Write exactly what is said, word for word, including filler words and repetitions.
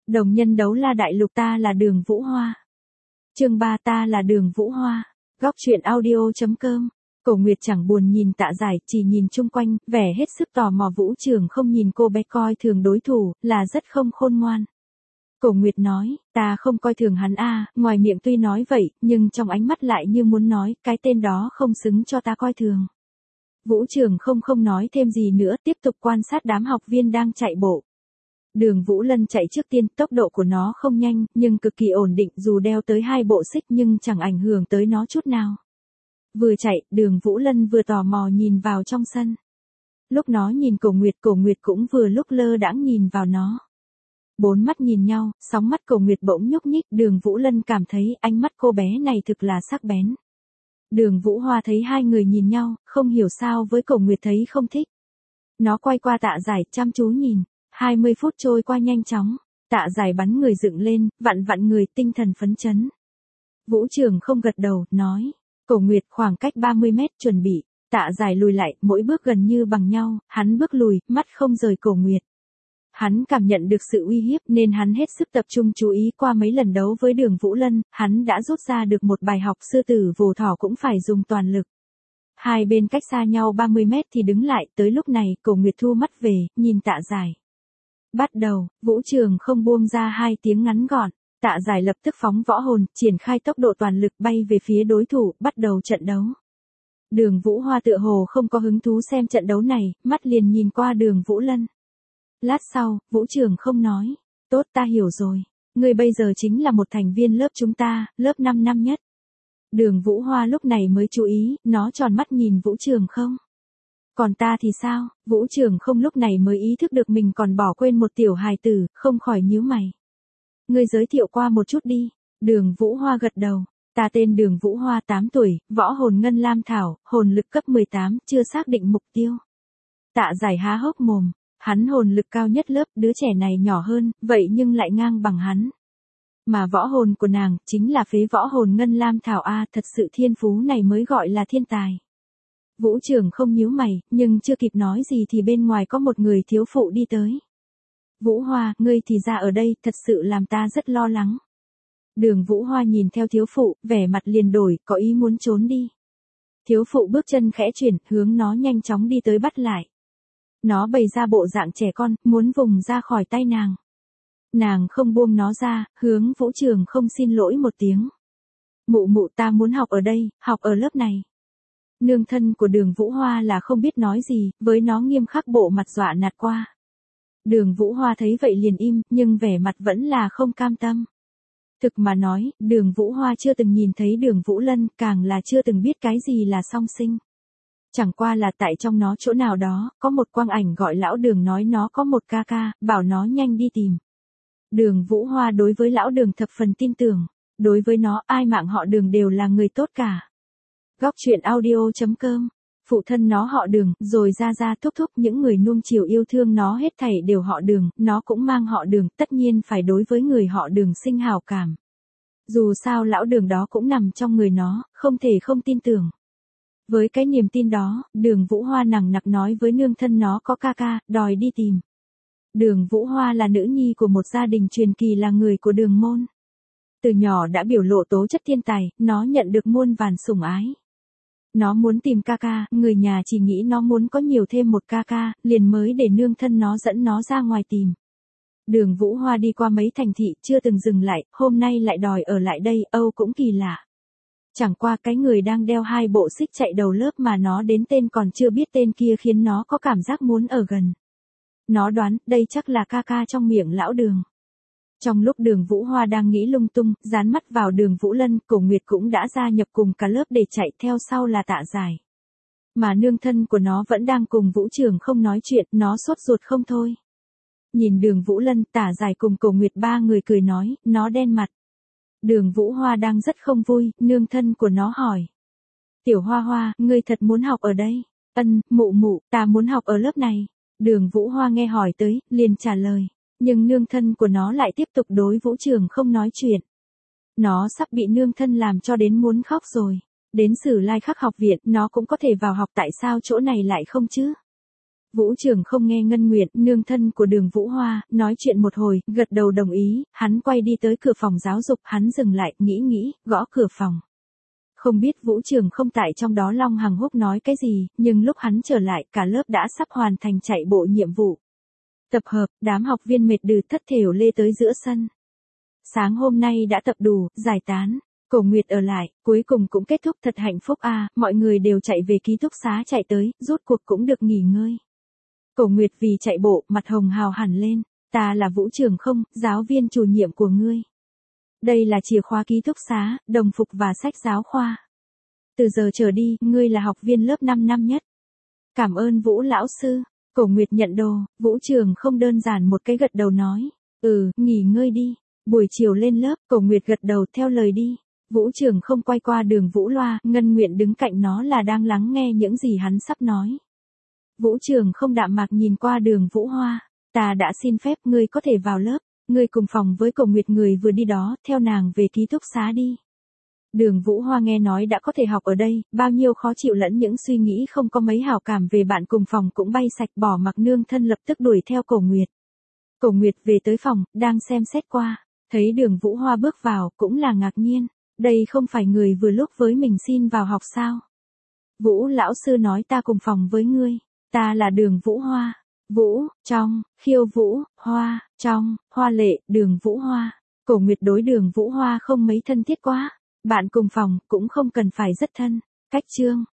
Đồng nhân đấu la đại lục, ta là Đường Vũ Hoa. Chương ba, ta là Đường Vũ Hoa. Góc truyện audio.com. Cổ Nguyệt chẳng buồn nhìn Tạ Giải, chỉ nhìn chung quanh, vẻ hết sức tò mò. Vũ Trường không nhìn cô bé coi thường đối thủ, là rất không khôn ngoan. Cổ Nguyệt nói, ta không coi thường hắn a, ngoài miệng tuy nói vậy, nhưng trong ánh mắt lại như muốn nói, cái tên đó không xứng cho ta coi thường. Vũ Trường không không nói thêm gì nữa, tiếp tục quan sát đám học viên đang chạy bộ. Đường Vũ Lân chạy trước tiên, tốc độ của nó không nhanh, nhưng cực kỳ ổn định, dù đeo tới hai bộ xích nhưng chẳng ảnh hưởng tới nó chút nào. Vừa chạy, Đường Vũ Lân vừa tò mò nhìn vào trong sân. Lúc nó nhìn Cổ Nguyệt, Cổ Nguyệt cũng vừa lúc lơ đãng nhìn vào nó. Bốn mắt nhìn nhau, sóng mắt Cổ Nguyệt bỗng nhúc nhích, Đường Vũ Lân cảm thấy ánh mắt cô bé này thực là sắc bén. Đường Vũ Hoa thấy hai người nhìn nhau, không hiểu sao với Cổ Nguyệt thấy không thích. Nó quay qua Tạ Giải, chăm chú nhìn. hai mươi phút trôi qua nhanh chóng, Tạ Giải bắn người dựng lên, vặn vặn người, tinh thần phấn chấn. Vũ Trường không gật đầu, nói, Cổ Nguyệt khoảng cách ba mươi mét, chuẩn bị. Tạ Giải lùi lại, mỗi bước gần như bằng nhau, hắn bước lùi, mắt không rời Cổ Nguyệt. Hắn cảm nhận được sự uy hiếp nên hắn hết sức tập trung chú ý. Qua mấy lần đấu với Đường Vũ Lân, hắn đã rút ra được một bài học, sư tử vồ thỏ cũng phải dùng toàn lực. Hai bên cách xa nhau ba mươi mét thì đứng lại, tới lúc này, Cổ Nguyệt thu mắt về, nhìn Tạ Giải. Bắt đầu, Vũ Trường không buông ra hai tiếng ngắn gọn, Tạ Giải lập tức phóng võ hồn, triển khai tốc độ toàn lực bay về phía đối thủ, bắt đầu trận đấu. Đường Vũ Hoa tựa hồ không có hứng thú xem trận đấu này, mắt liền nhìn qua Đường Vũ Lân. Lát sau, Vũ Trường không nói, tốt, ta hiểu rồi, ngươi bây giờ chính là một thành viên lớp chúng ta, lớp năm năm nhất. Đường Vũ Hoa lúc này mới chú ý, nó tròn mắt nhìn Vũ Trường không. Còn ta thì sao? Vũ Trường không lúc này mới ý thức được mình còn bỏ quên một tiểu hài tử, không khỏi nhíu mày. Ngươi giới thiệu qua một chút đi. Đường Vũ Hoa gật đầu. Ta tên Đường Vũ Hoa, tám tuổi, võ hồn ngân lam thảo, hồn lực cấp mười tám, chưa xác định mục tiêu. Tạ Giải há hốc mồm, hắn hồn lực cao nhất lớp, đứa trẻ này nhỏ hơn, vậy nhưng lại ngang bằng hắn. Mà võ hồn của nàng, chính là phế võ hồn ngân lam thảo a, thật sự thiên phú này mới gọi là thiên tài. Vũ Trường không nhíu mày, nhưng chưa kịp nói gì thì bên ngoài có một người thiếu phụ đi tới. Vũ Hoa, ngươi thì ra ở đây, thật sự làm ta rất lo lắng. Đường Vũ Hoa nhìn theo thiếu phụ, vẻ mặt liền đổi, có ý muốn trốn đi. Thiếu phụ bước chân khẽ chuyển, hướng nó nhanh chóng đi tới bắt lại. Nó bày ra bộ dạng trẻ con, muốn vùng ra khỏi tay nàng. Nàng không buông nó ra, hướng Vũ Trường không xin lỗi một tiếng. Mụ mụ, ta muốn học ở đây, học ở lớp này. Nương thân của Đường Vũ Hoa là không biết nói gì, với nó nghiêm khắc bộ mặt dọa nạt qua. Đường Vũ Hoa thấy vậy liền im, nhưng vẻ mặt vẫn là không cam tâm. Thực mà nói, Đường Vũ Hoa chưa từng nhìn thấy Đường Vũ Lân, càng là chưa từng biết cái gì là song sinh. Chẳng qua là tại trong nó chỗ nào đó, có một quang ảnh gọi lão Đường nói nó có một ca ca, bảo nó nhanh đi tìm. Đường Vũ Hoa đối với lão Đường thập phần tin tưởng, đối với nó ai mạng họ Đường đều là người tốt cả. Góc truyện audio.com. Phụ thân nó họ Đường, rồi ra ra thúc thúc những người nuông chiều yêu thương nó hết thảy đều họ Đường, nó cũng mang họ Đường, tất nhiên phải đối với người họ Đường sinh hảo cảm. Dù sao lão Đường đó cũng nằm trong người nó, không thể không tin tưởng. Với cái niềm tin đó, Đường Vũ Hoa nằng nặc nói với nương thân nó có ca ca, đòi đi tìm. Đường Vũ Hoa là nữ nhi của một gia đình truyền kỳ, là người của Đường môn. Từ nhỏ đã biểu lộ tố chất thiên tài, nó nhận được muôn vàn sủng ái. Nó muốn tìm ca ca, người nhà chỉ nghĩ nó muốn có nhiều thêm một ca ca, liền mới để nương thân nó dẫn nó ra ngoài tìm. Đường Vũ Hoa đi qua mấy thành thị, chưa từng dừng lại, hôm nay lại đòi ở lại đây, Âu cũng kỳ lạ. Chẳng qua cái người đang đeo hai bộ xích chạy đầu lớp mà nó đến tên còn chưa biết tên kia khiến nó có cảm giác muốn ở gần. Nó đoán, đây chắc là ca ca trong miệng lão Đường. Trong lúc Đường Vũ Hoa đang nghĩ lung tung, dán mắt vào Đường Vũ Lân, Cổ Nguyệt cũng đã gia nhập cùng cả lớp để chạy, theo sau là Tạ Giải. Mà nương thân của nó vẫn đang cùng Vũ Trường không nói chuyện, nó sốt ruột không thôi. Nhìn Đường Vũ Lân, Tạ Giải cùng Cổ Nguyệt ba người cười nói, nó đen mặt. Đường Vũ Hoa đang rất không vui, nương thân của nó hỏi. Tiểu Hoa Hoa, ngươi thật muốn học ở đây? Ân, mụ mụ, ta muốn học ở lớp này. Đường Vũ Hoa nghe hỏi tới, liền trả lời. Nhưng nương thân của nó lại tiếp tục đối Vũ Trường không nói chuyện. Nó sắp bị nương thân làm cho đến muốn khóc rồi. Đến Sử Lai Khắc học viện, nó cũng có thể vào học, tại sao chỗ này lại không chứ? Vũ Trường không nghe Ngân Nguyệt, nương thân của Đường Vũ Hoa, nói chuyện một hồi, gật đầu đồng ý, hắn quay đi tới cửa phòng giáo dục, hắn dừng lại, nghĩ nghĩ, gõ cửa phòng. Không biết Vũ Trường không tại trong đó Long Hằng Húc nói cái gì, nhưng lúc hắn trở lại, cả lớp đã sắp hoàn thành chạy bộ nhiệm vụ. Tập hợp, đám học viên mệt đừ thất thểu lê tới giữa sân. Sáng hôm nay đã tập đủ, giải tán. Cổ Nguyệt ở lại, cuối cùng cũng kết thúc thật hạnh phúc a, à, mọi người đều chạy về ký túc xá chạy tới, rút cuộc cũng được nghỉ ngơi. Cổ Nguyệt vì chạy bộ, mặt hồng hào hẳn lên, ta là Vũ Trường không, giáo viên chủ nhiệm của ngươi. Đây là chìa khóa ký túc xá, đồng phục và sách giáo khoa. Từ giờ trở đi, ngươi là học viên lớp năm năm nhất. Cảm ơn Vũ lão sư. Cổ Nguyệt nhận đồ, Vũ Trường không đơn giản một cái gật đầu nói, ừ, nghỉ ngơi đi. Buổi chiều lên lớp, Cổ Nguyệt gật đầu theo lời đi. Vũ Trường không quay qua Đường Vũ Loa, Ngân Nguyện đứng cạnh nó là đang lắng nghe những gì hắn sắp nói. Vũ Trường không đạm mạc nhìn qua Đường Vũ Hoa, ta đã xin phép ngươi có thể vào lớp, ngươi cùng phòng với Cổ Nguyệt người vừa đi đó, theo nàng về ký túc xá đi. Đường Vũ Hoa nghe nói đã có thể học ở đây, bao nhiêu khó chịu lẫn những suy nghĩ không có mấy hảo cảm về bạn cùng phòng cũng bay sạch, bỏ mặc nương thân lập tức đuổi theo Cổ Nguyệt. Cổ Nguyệt về tới phòng, đang xem xét qua, thấy Đường Vũ Hoa bước vào, cũng là ngạc nhiên, đây không phải người vừa lúc với mình xin vào học sao? Vũ lão sư nói ta cùng phòng với ngươi, ta là Đường Vũ Hoa. Vũ, trong, Khiêu Vũ, Hoa, trong, Hoa Lệ, Đường Vũ Hoa. Cổ Nguyệt đối Đường Vũ Hoa không mấy thân thiết quá, bạn cùng phòng cũng không cần phải rất thân. Cách chương